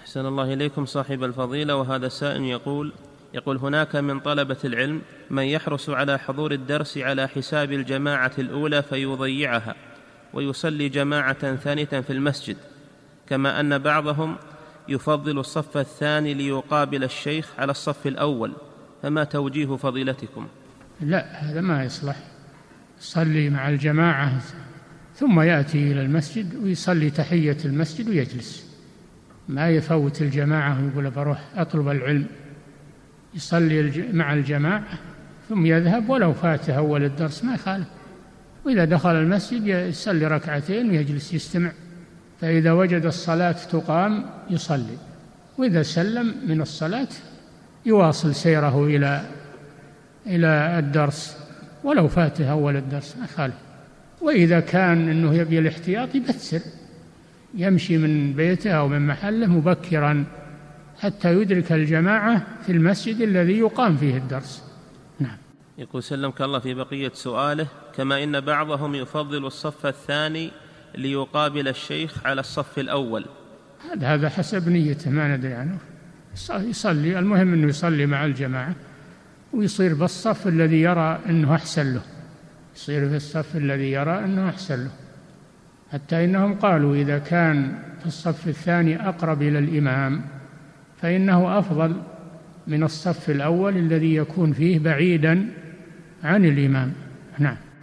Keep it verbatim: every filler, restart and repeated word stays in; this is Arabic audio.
أحسن الله إليكم صاحب الفضيلة. وهذا سائل يقول يقول هناك من طلبة العلم من يحرص على حضور الدرس على حساب الجماعة الأولى فيضيعها ويصلي جماعة ثانية في المسجد، كما أن بعضهم يفضل الصف الثاني ليقابل الشيخ على الصف الأول، فما توجيه فضيلتكم؟ لا، هذا ما يصلح. يصلي مع الجماعة ثم يأتي إلى المسجد ويصلي تحية المسجد ويجلس، ما يفوت الجماعة ويقول بروح أطلب العلم. يصلي مع الجماعة ثم يذهب ولو فاته أول الدرس ما يخالف، وإذا دخل المسجد يصلي ركعتين ويجلس يستمع، فإذا وجد الصلاة تقام يصلي، وإذا سلم من الصلاة يواصل سيره إلى إلى الدرس ولو فاته أول الدرس ما يخالف. وإذا كان أنه يبي الاحتياط يبتسر، يمشي من بيته أو من محله مبكرا حتى يدرك الجماعة في المسجد الذي يقام فيه الدرس. نعم. يقول سلمك الله في بقية سؤاله: كما إن بعضهم يفضل الصف الثاني ليقابل الشيخ على الصف الأول. هذا حسب نيته، ما ندري عنه. يصلي، المهم أنه يصلي مع الجماعة ويصير بالصف الذي يرى أنه أحسن له، يصير في الصف الذي يرى أنه أحسن له. حتى إنهم قالوا إذا كان في الصف الثاني أقرب إلى الإمام فإنه أفضل من الصف الأول الذي يكون فيه بعيدا عن الإمام. نعم.